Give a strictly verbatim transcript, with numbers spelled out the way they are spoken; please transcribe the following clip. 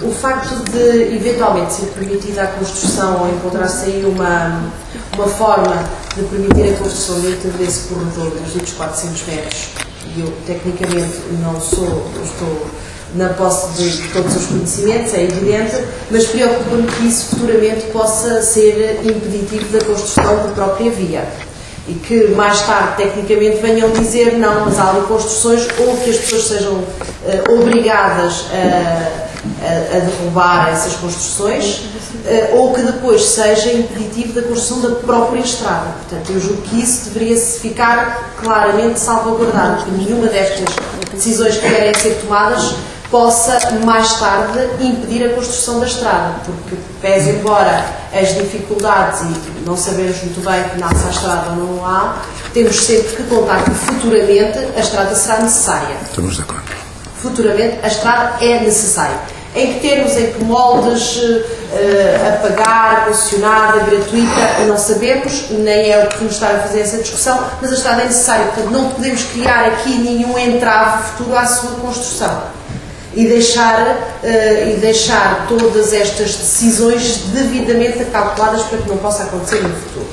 O facto de, eventualmente, ser permitida a construção ou encontrar-se aí uma, uma forma de permitir a construção dentro desse corredor dos ditos quatrocentos metros, e eu, tecnicamente, não sou, estou na posse de todos os conhecimentos, é evidente, mas preocupa-me que isso futuramente possa ser impeditivo da construção da própria via. E que mais tarde, tecnicamente, venham dizer não, mas há ali construções, ou que as pessoas sejam uh, obrigadas a, a, a derrubar essas construções, uh, ou que depois seja impeditivo da construção da própria estrada. Portanto, eu julgo que isso deveria ficar claramente salvaguardado, que nenhuma destas decisões que querem ser tomadas possa, mais tarde, impedir a construção da estrada, porque, pese embora as dificuldades e não sabemos muito bem que nasce a estrada ou não há, temos sempre que contar que, futuramente, a estrada será necessária. Estamos de acordo. Futuramente, a estrada é necessária. Em que termos, em que moldes, uh, a pagar, concessionada, gratuita, não sabemos, nem é oportuno estar a fazer essa discussão, mas a estrada é necessária, portanto, não podemos criar aqui nenhum entrave futuro à sua construção. E deixar, uh, e deixar todas estas decisões devidamente calculadas para que não possa acontecer no futuro.